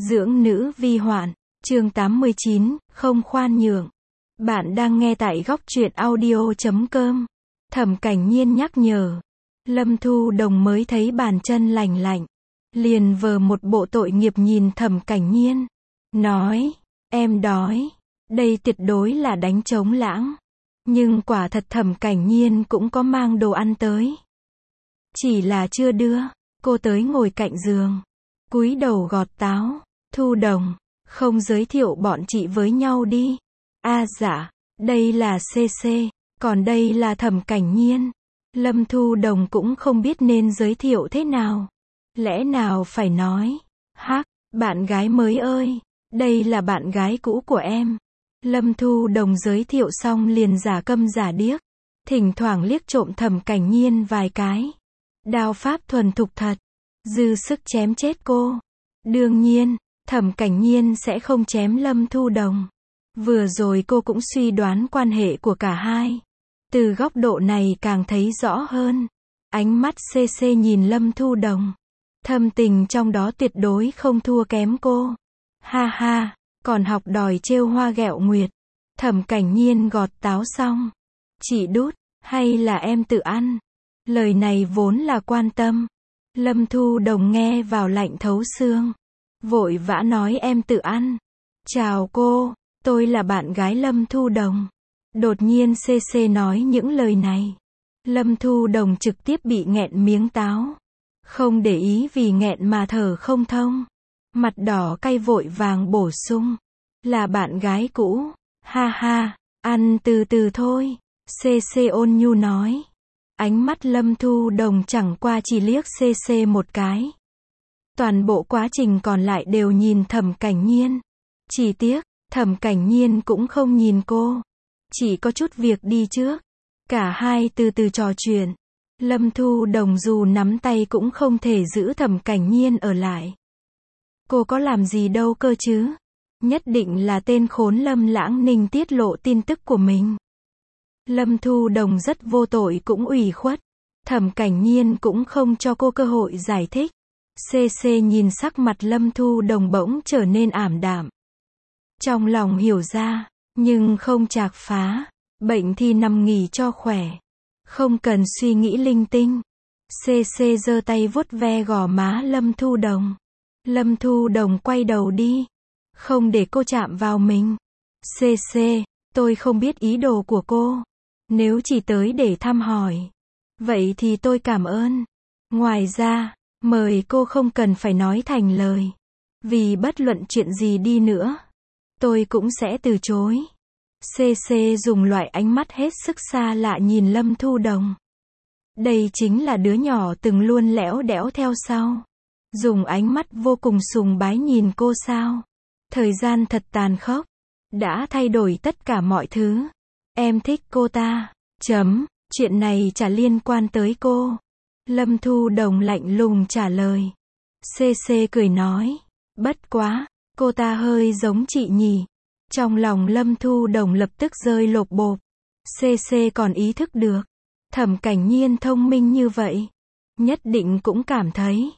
Dưỡng nữ vi hoạn, chương 89, không khoan nhượng. Bạn đang nghe tại góc truyện audio.com. Thẩm Cảnh Nhiên nhắc nhở. Lâm Thu Đồng mới thấy bàn chân lành lạnh, liền vờ một bộ tội nghiệp nhìn Thẩm Cảnh Nhiên, nói, em đói. Đây tuyệt đối là đánh trống lãng. Nhưng quả thật Thẩm Cảnh Nhiên cũng có mang đồ ăn tới. Chỉ là chưa đưa. Cô tới ngồi cạnh giường, cúi đầu gọt táo. Thu Đồng, không giới thiệu bọn chị với nhau đi. Dạ, đây là CC, còn đây là Thẩm Cảnh Nhiên. Lâm Thu Đồng cũng không biết nên giới thiệu thế nào. Lẽ nào phải nói, bạn gái mới ơi, đây là bạn gái cũ của em. Lâm Thu Đồng giới thiệu xong liền giả câm giả điếc, thỉnh thoảng liếc trộm Thẩm Cảnh Nhiên vài cái. Đao pháp thuần thục thật, dư sức chém chết cô. Đương nhiên, Thẩm Cảnh Nhiên sẽ không chém Lâm Thu Đồng. Vừa rồi cô cũng suy đoán quan hệ của cả hai. Từ góc độ này càng thấy rõ hơn. Ánh mắt CC nhìn Lâm Thu Đồng, thâm tình trong đó tuyệt đối không thua kém cô. Ha ha, còn học đòi trêu hoa ghẹo nguyệt. Thẩm Cảnh Nhiên gọt táo xong. Chị đút, hay là em tự ăn? Lời này vốn là quan tâm. Lâm Thu Đồng nghe vào lạnh thấu xương, vội vã nói em tự ăn. Chào cô, tôi là bạn gái Lâm Thu Đồng. Đột nhiên CC nói những lời này. Lâm Thu Đồng trực tiếp bị nghẹn miếng táo. Không để ý vì nghẹn mà thở không thông. Mặt đỏ cay vội vàng bổ sung. Là bạn gái cũ. Ha ha, ăn từ từ thôi. CC ôn nhu nói. Ánh mắt Lâm Thu Đồng chẳng qua chỉ liếc CC một cái. Toàn bộ quá trình còn lại đều nhìn Thẩm Cảnh Nhiên. Chỉ tiếc, Thẩm Cảnh Nhiên cũng không nhìn cô. Chỉ có chút việc đi trước. Cả hai từ từ trò chuyện. Lâm Thu Đồng dù nắm tay cũng không thể giữ Thẩm Cảnh Nhiên ở lại. Cô có làm gì đâu cơ chứ. Nhất định là tên khốn Lâm Lãng Ninh tiết lộ tin tức của mình. Lâm Thu Đồng rất vô tội cũng ủy khuất. Thẩm Cảnh Nhiên cũng không cho cô cơ hội giải thích. CC nhìn sắc mặt Lâm Thu Đồng bỗng trở nên ảm đạm. Trong lòng hiểu ra, nhưng không chạc phá. Bệnh thì nằm nghỉ cho khỏe. Không cần suy nghĩ linh tinh. CC giơ tay vuốt ve gò má Lâm Thu Đồng. Lâm Thu Đồng quay đầu đi. Không để cô chạm vào mình. CC, tôi không biết ý đồ của cô. Nếu chỉ tới để thăm hỏi, vậy thì tôi cảm ơn. Ngoài ra, mời cô không cần phải nói thành lời. Vì bất luận chuyện gì đi nữa, tôi cũng sẽ từ chối. CC dùng loại ánh mắt hết sức xa lạ nhìn Lâm Thu Đồng. Đây chính là đứa nhỏ từng luôn lẽo đẽo theo sau. Dùng ánh mắt vô cùng sùng bái nhìn cô sao. Thời gian thật tàn khốc. Đã thay đổi tất cả mọi thứ. Em thích cô ta. Chuyện này chả liên quan tới cô. Lâm Thu Đồng lạnh lùng trả lời. CC cười nói. Bất quá, cô ta hơi giống chị nhỉ. Trong lòng Lâm Thu Đồng lập tức rơi lột bột. CC còn ý thức được. Thẩm Cảnh Nhiên thông minh như vậy. Nhất định cũng cảm thấy.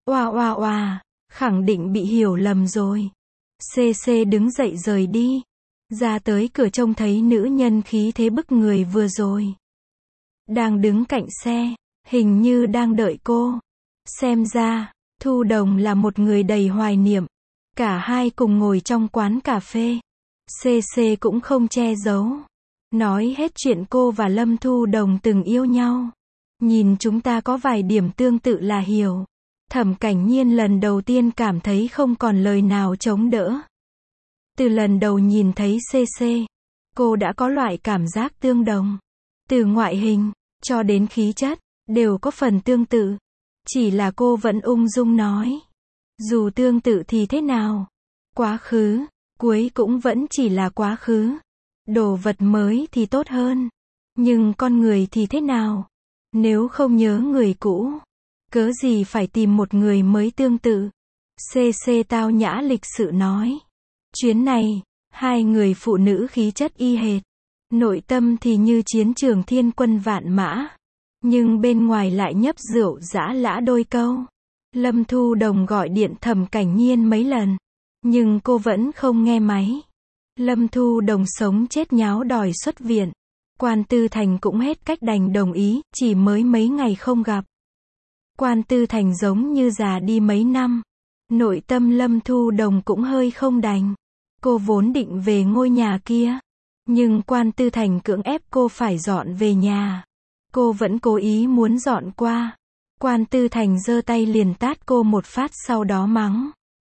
Khẳng định bị hiểu lầm rồi. CC đứng dậy rời đi. Ra tới cửa trông thấy nữ nhân khí thế bức người vừa rồi. Đang đứng cạnh xe, hình như đang đợi cô. Xem ra, Thu Đồng là một người đầy hoài niệm. Cả hai cùng ngồi trong quán cà phê. CC cũng không che giấu. Nói hết chuyện cô và Lâm Thu Đồng từng yêu nhau. Nhìn chúng ta có vài điểm tương tự là hiểu. Thẩm Cảnh Nhiên lần đầu tiên cảm thấy không còn lời nào chống đỡ. Từ lần đầu nhìn thấy CC, cô đã có loại cảm giác tương đồng. Từ ngoại hình, cho đến khí chất, đều có phần tương tự. Chỉ là cô vẫn ung dung nói. Dù tương tự thì thế nào? Quá khứ, cuối cũng vẫn chỉ là quá khứ. Đồ vật mới thì tốt hơn. Nhưng con người thì thế nào? Nếu không nhớ người cũ, cớ gì phải tìm một người mới tương tự? CC tao nhã lịch sự nói. Chuyến này, hai người phụ nữ khí chất y hệt. Nội tâm thì như chiến trường thiên quân vạn mã. Nhưng bên ngoài lại nhấp rượu giã lã đôi câu. Lâm Thu Đồng gọi điện Thẩm Cảnh Nhiên mấy lần. Nhưng cô vẫn không nghe máy. Lâm Thu Đồng sống chết nháo đòi xuất viện. Quan Tư Thành cũng hết cách đành đồng ý, chỉ mới mấy ngày không gặp. Quan Tư Thành giống như già đi mấy năm. Nội tâm Lâm Thu Đồng cũng hơi không đành. Cô vốn định về ngôi nhà kia. Nhưng Quan Tư Thành cưỡng ép cô phải dọn về nhà. Cô vẫn cố ý muốn dọn qua. Quan Tư Thành giơ tay liền tát cô một phát sau đó mắng.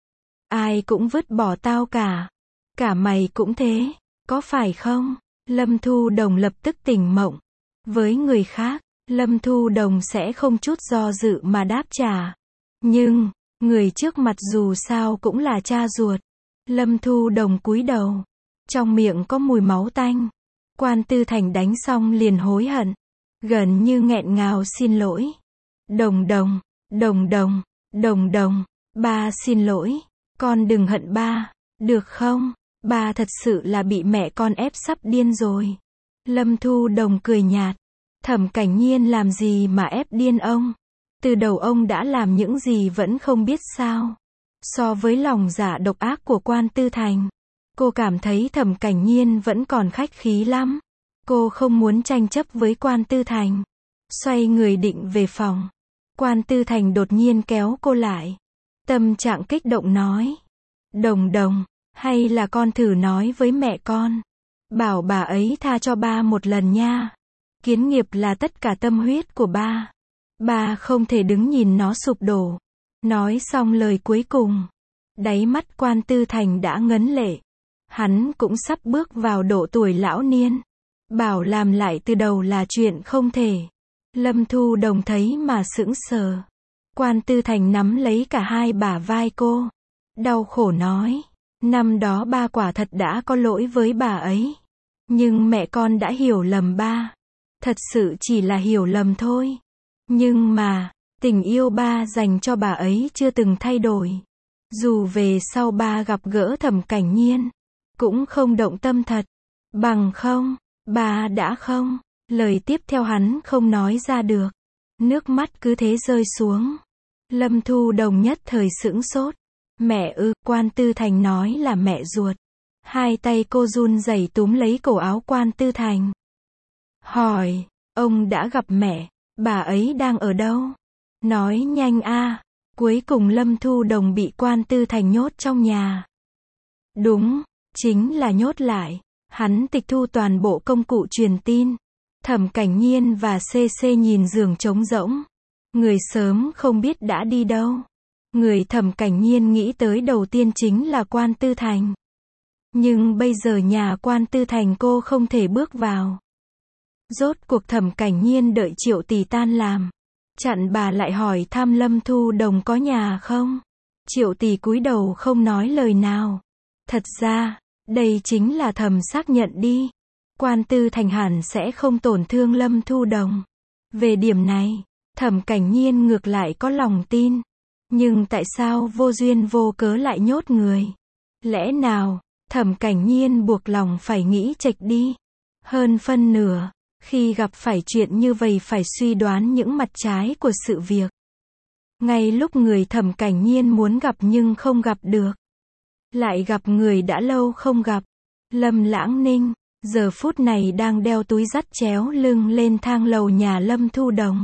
Ai cũng vứt bỏ tao cả. Cả mày cũng thế, có phải không? Lâm Thu Đồng lập tức tỉnh mộng. Với người khác, Lâm Thu Đồng sẽ không chút do dự mà đáp trả. Nhưng, người trước mặt dù sao cũng là cha ruột. Lâm Thu Đồng cúi đầu. Trong miệng có mùi máu tanh. Quan Tư Thành đánh xong liền hối hận. Gần như nghẹn ngào xin lỗi. Đồng đồng, đồng đồng, đồng đồng, ba xin lỗi. Con đừng hận ba, được không? Ba thật sự là bị mẹ con ép sắp điên rồi. Lâm Thu Đồng cười nhạt. Thẩm Cảnh Nhiên làm gì mà ép điên ông? Từ đầu ông đã làm những gì vẫn không biết sao? So với lòng dạ độc ác của Quan Tư Thành, cô cảm thấy Thẩm Cảnh Nhiên vẫn còn khách khí lắm. Cô không muốn tranh chấp với Quan Tư Thành. Xoay người định về phòng. Quan Tư Thành đột nhiên kéo cô lại. Tâm trạng kích động nói. Đồng đồng, hay là con thử nói với mẹ con. Bảo bà ấy tha cho ba một lần nha. Kiến nghiệp là tất cả tâm huyết của ba. Ba không thể đứng nhìn nó sụp đổ. Nói xong lời cuối cùng. Đáy mắt Quan Tư Thành đã ngấn lệ. Hắn cũng sắp bước vào độ tuổi lão niên. Bảo làm lại từ đầu là chuyện không thể. Lâm Thu Đồng thấy mà sững sờ. Quan Tư Thành nắm lấy cả hai bả vai cô. Đau khổ nói. Năm đó ba quả thật đã có lỗi với bà ấy. Nhưng mẹ con đã hiểu lầm ba. Thật sự chỉ là hiểu lầm thôi. Nhưng mà, tình yêu ba dành cho bà ấy chưa từng thay đổi. Dù về sau ba gặp gỡ Thẩm Cảnh Nhiên, cũng không động tâm thật. Bằng không, ba đã không. Lời tiếp theo hắn không nói ra được. Nước mắt cứ thế rơi xuống. Lâm Thu Đồng nhất thời sững sốt. Mẹ ư? Quan Tư Thành nói là mẹ ruột. Hai tay cô run rẩy túm lấy cổ áo Quan Tư Thành. Hỏi, ông đã gặp mẹ, bà ấy đang ở đâu? Nói nhanh a. Cuối cùng Lâm Thu Đồng bị Quan Tư Thành nhốt trong nhà. Đúng, chính là nhốt lại. Hắn tịch thu toàn bộ công cụ truyền tin. Thẩm Cảnh Nhiên và CC nhìn giường trống rỗng. Người sớm không biết đã đi đâu. Người Thẩm Cảnh Nhiên nghĩ tới đầu tiên chính là Quan Tư Thành. Nhưng bây giờ nhà Quan Tư Thành cô không thể bước vào. Rốt cuộc Thẩm Cảnh Nhiên đợi Triệu Tỷ tan làm. Chặn bà lại hỏi thăm Lâm Thu Đồng có nhà không. Triệu Tỷ cúi đầu không nói lời nào. Thật ra, đây chính là thầm xác nhận đi. Quan Tư Thành hẳn sẽ không tổn thương Lâm Thu Đồng. Về điểm này, Thẩm Cảnh Nhiên ngược lại có lòng tin. Nhưng tại sao vô duyên vô cớ lại nhốt người? Lẽ nào, Thẩm Cảnh Nhiên buộc lòng phải nghĩ chệch đi? Hơn phân nửa, khi gặp phải chuyện như vậy phải suy đoán những mặt trái của sự việc. Ngay lúc người Thẩm Cảnh Nhiên muốn gặp nhưng không gặp được. Lại gặp người đã lâu không gặp. Lâm Lãng Ninh, giờ phút này đang đeo túi dắt chéo lưng lên thang lầu nhà Lâm Thu Đồng.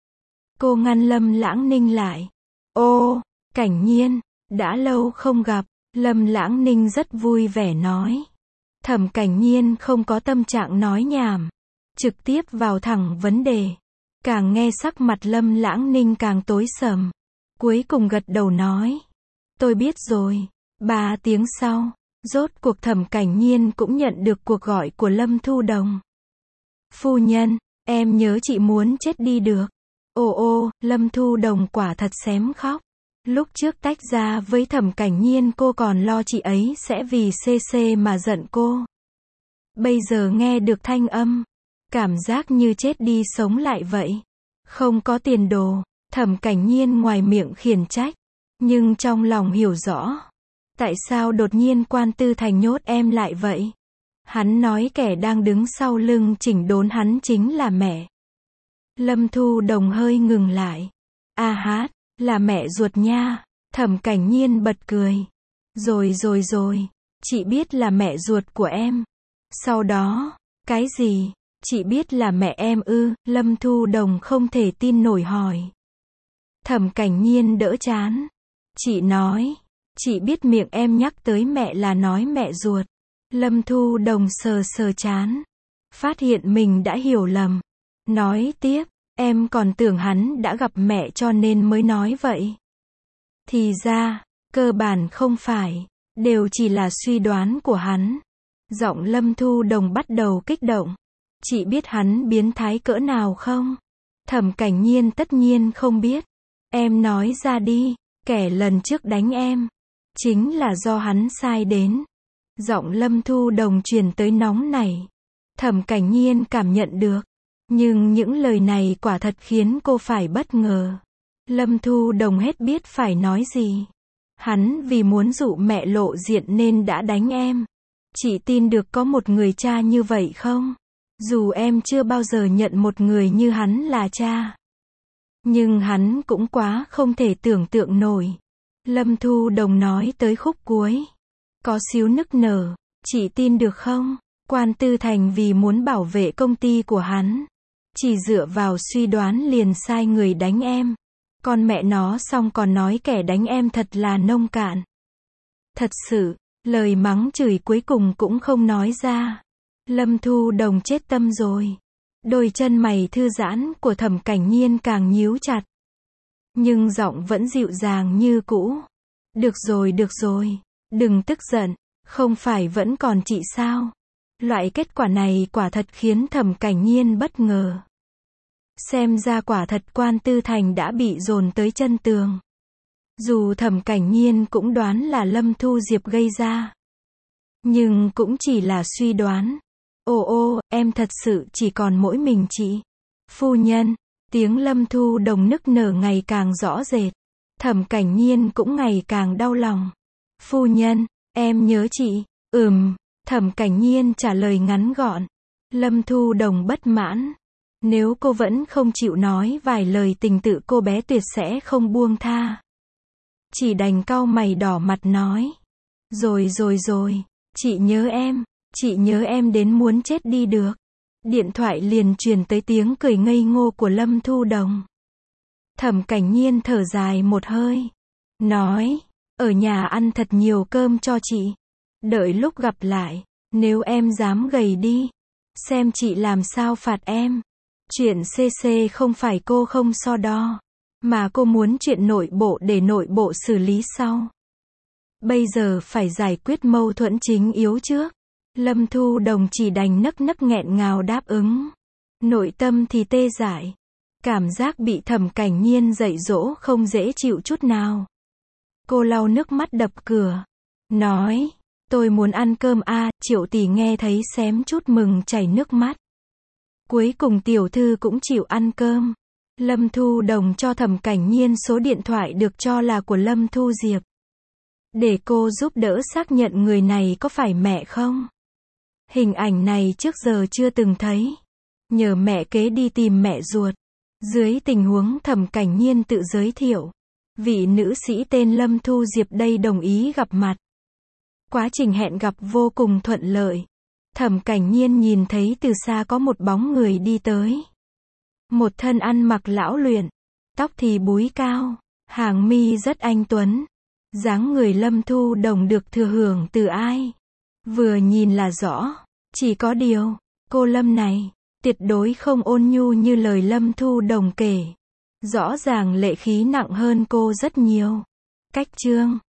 Cô ngăn Lâm Lãng Ninh lại. Ô, Cảnh Nhiên, đã lâu không gặp. Lâm Lãng Ninh rất vui vẻ nói. Thẩm Cảnh Nhiên không có tâm trạng nói nhảm. Trực tiếp vào thẳng vấn đề. Càng nghe sắc mặt Lâm Lãng Ninh càng tối sầm. Cuối cùng gật đầu nói. Tôi biết rồi. 3 tiếng sau, rốt cuộc Thẩm Cảnh Nhiên cũng nhận được cuộc gọi của Lâm Thu Đồng. Phu nhân, em nhớ chị muốn chết đi được. Ô, Lâm Thu Đồng quả thật xém khóc. Lúc trước tách ra với Thẩm Cảnh Nhiên cô còn lo chị ấy sẽ vì CC mà giận cô. Bây giờ nghe được thanh âm, cảm giác như chết đi sống lại vậy. Không có tiền đồ, Thẩm Cảnh Nhiên ngoài miệng khiển trách, nhưng trong lòng hiểu rõ. Tại sao đột nhiên Quan Tư Thành nhốt em lại vậy? Hắn nói kẻ đang đứng sau lưng chỉnh đốn hắn chính là mẹ. Lâm Thu Đồng hơi ngừng lại. À hát, là mẹ ruột nha. Thẩm Cảnh Nhiên bật cười. Rồi, chị biết là mẹ ruột của em. Sau đó, cái gì? Chị biết là mẹ em ư? Lâm Thu Đồng không thể tin nổi hỏi. Thẩm Cảnh Nhiên đỡ chán. Chị nói, chị biết miệng em nhắc tới mẹ là nói mẹ ruột. Lâm Thu Đồng sờ sờ chán. Phát hiện mình đã hiểu lầm. Nói tiếp, em còn tưởng hắn đã gặp mẹ cho nên mới nói vậy. Thì ra, cơ bản không phải, đều chỉ là suy đoán của hắn. Giọng Lâm Thu Đồng bắt đầu kích động. Chị biết hắn biến thái cỡ nào không? Thẩm Cảnh Nhiên tất nhiên không biết. Em nói ra đi, kẻ lần trước đánh em, chính là do hắn sai đến. Giọng Lâm Thu Đồng truyền tới nóng nảy. Thẩm Cảnh Nhiên cảm nhận được. Nhưng những lời này quả thật khiến cô phải bất ngờ. Lâm Thu Đồng hết biết phải nói gì. Hắn vì muốn dụ mẹ lộ diện nên đã đánh em. Chị tin được có một người cha như vậy không? Dù em chưa bao giờ nhận một người như hắn là cha. Nhưng hắn cũng quá không thể tưởng tượng nổi. Lâm Thu Đồng nói tới khúc cuối. Có xíu nức nở. Chị tin được không? Quan Tư Thành vì muốn bảo vệ công ty của hắn. Chỉ dựa vào suy đoán liền sai người đánh em. Con mẹ nó xong còn nói kẻ đánh em thật là nông cạn. Thật sự, lời mắng chửi cuối cùng cũng không nói ra. Lâm Thu Đồng chết tâm rồi. Đôi chân mày thư giãn của Thẩm Cảnh Nhiên càng nhíu chặt. Nhưng giọng vẫn dịu dàng như cũ. Được rồi, đừng tức giận, không phải vẫn còn chị sao? Loại kết quả này quả thật khiến Thẩm Cảnh Nhiên bất ngờ. Xem ra quả thật Quan Tư Thành đã bị dồn tới chân tường. Dù Thẩm Cảnh Nhiên cũng đoán là Lâm Thu Diệp gây ra. Nhưng cũng chỉ là suy đoán. Ồ, em thật sự chỉ còn mỗi mình chị. Phu nhân, tiếng Lâm Thu Đồng nức nở ngày càng rõ rệt. Thẩm Cảnh Nhiên cũng ngày càng đau lòng. Phu nhân, em nhớ chị. Thẩm Cảnh Nhiên trả lời ngắn gọn. Lâm Thu Đồng bất mãn. Nếu cô vẫn không chịu nói vài lời tình tự cô bé tuyệt sẽ không buông tha. Chỉ đành cau mày đỏ mặt nói. Rồi, chị nhớ em đến muốn chết đi được. Điện thoại liền truyền tới tiếng cười ngây ngô của Lâm Thu Đồng. Thẩm Cảnh Nhiên thở dài một hơi. Nói, ở nhà ăn thật nhiều cơm cho chị. Đợi lúc gặp lại, nếu em dám gầy đi, xem chị làm sao phạt em. Chuyện CC không phải cô không so đo, mà cô muốn chuyện nội bộ để nội bộ xử lý sau. Bây giờ phải giải quyết mâu thuẫn chính yếu trước. Lâm Thu Đồng chỉ đành nấc nghẹn ngào đáp ứng. Nội tâm thì tê dại. Cảm giác bị Thẩm Cảnh Nhiên dạy dỗ không dễ chịu chút nào. Cô lau nước mắt đập cửa. Nói, tôi muốn ăn cơm a. Triệu tỷ nghe thấy xém chút mừng chảy nước mắt. Cuối cùng tiểu thư cũng chịu ăn cơm. Lâm Thu Đồng cho Thẩm Cảnh Nhiên số điện thoại được cho là của Lâm Thu Diệp. Để cô giúp đỡ xác nhận người này có phải mẹ không. Hình ảnh này trước giờ chưa từng thấy. Nhờ mẹ kế đi tìm mẹ ruột. Dưới tình huống Thẩm Cảnh Nhiên tự giới thiệu. Vị nữ sĩ tên Lâm Thu Diệp đây đồng ý gặp mặt. Quá trình hẹn gặp vô cùng thuận lợi. Thẩm Cảnh Nhiên nhìn thấy từ xa có một bóng người đi tới. Một thân ăn mặc lão luyện. Tóc thì búi cao. Hàng mi rất anh tuấn. Dáng người Lâm Thu Đồng được thừa hưởng từ ai? Vừa nhìn là rõ. Chỉ có điều, cô Lâm này, tuyệt đối không ôn nhu như lời Lâm Thu Đồng kể. Rõ ràng lệ khí nặng hơn cô rất nhiều. Cách chương